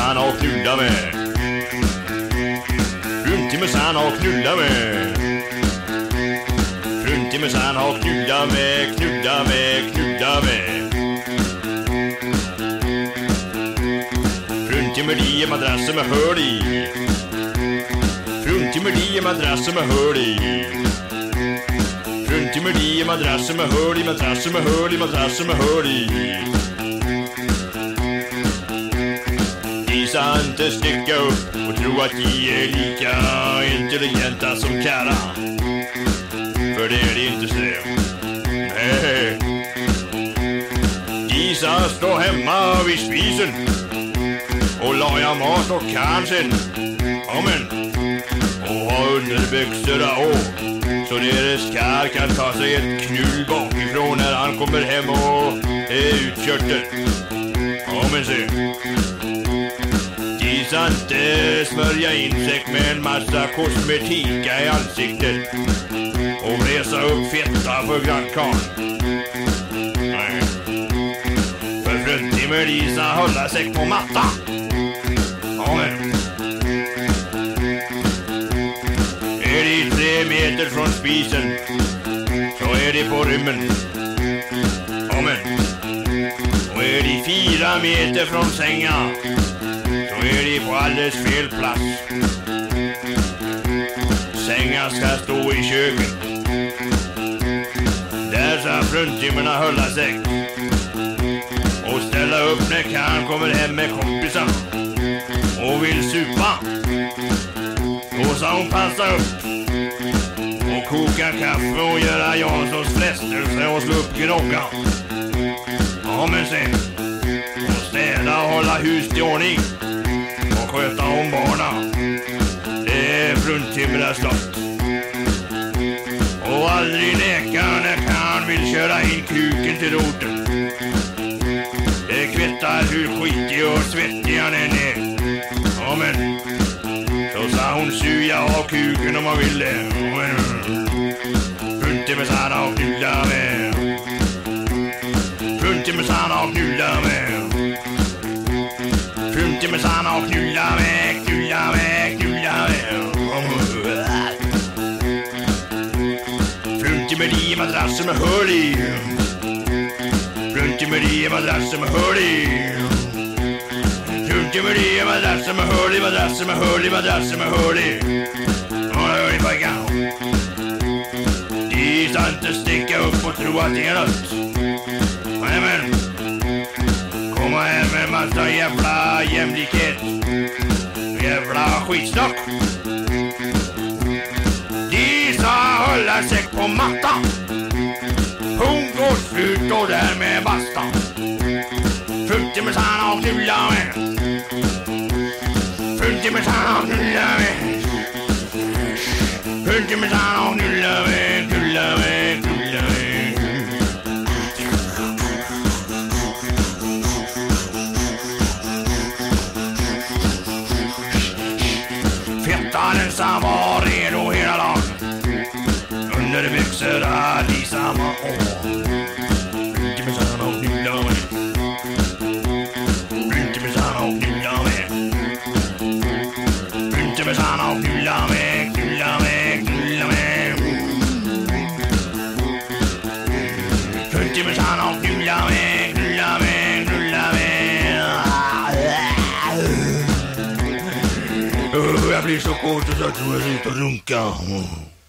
Fruntimmersan och knulla med. Fruntimmersan och knulla med. Fruntimmersan och knulla med, knulla med, knulla med. Fruntimmerdi madrasser med hörd i. Fruntimmerdi madrasser med hörd i. Fruntimmerdi madrasser med hörd i, madrasser med hörd i, madrasser med hörd i. De ska inte sticka upp och tro att de är lika intelligenta som Kara. För det är det inte så. Nej. De ska stå hemma vid spisen och laga mat och kanske. Amen. Och ha underbyxorna och så deras kar kan ta sig ett knull bakifrån när han kommer hem och är utkörd. Amen se. De ska inte smörja in sig med en massa kosmetika i ansiktet och resa upp fetta för grannkarn. Nej. För fruntimmer de ska hålla sig på mattan. Amen. Är de 3 meter från spisen så är de på rymmen. Amen. Och är de 4 meter från sängen så är de på alldeles fel plats. Sängen ska stå i köket. Där ska fruntimmerna hålla sig och ställa upp när Kan kommer hem med kompisar och vill supa. Då ska hon passa upp och koka kaffe och göra Janssons frestelse och slå upp gnocka. Ja men sen. Och städa och hålla hus i ordning och sköta om barna. Det är fruntimmernas slott. Och aldrig neka när Kan vill köra in kuken till roten. Det kvittar hur skitig och svettig han än är. Ja men. Så sa hon suga av kuken om man vill det. Fruntimmersan och knulla med. Fruntimmersan och knulla med. Fruntimmersan och knulla med, knulla med, knulla med. Fruntimmerdi madrasser med hörd i. Fruntimmerdi madrasser med hörd i. Fruntimmerdi madrasser med hörd i, madrasser med hörd i, madrasser med hörd i. Hör i pojkar. De ska inte sticka upp och tro att det är något. Nämen. Komma här med en massa jävla jämlikhet. Jävla skitsnock. De ska hålla sig på mattan. Punkt och slut och därmed basta. Fruntimmersan och knulla med. Fruntimmersan och knulla med. Fruntimmersan och knulla med, knulla med, knulla med. Fettaren som var redo hela dagen. Underbyxor är i samma år. Fruntimmersan och knulla med. Fruntimmersan och knulla med. Fruntimmersan och knulla med, knulla med, knulla med. Fruntimmersan och knulla med, knulla med, knulla med. Jag blir så kort och så tror jag ut och runka.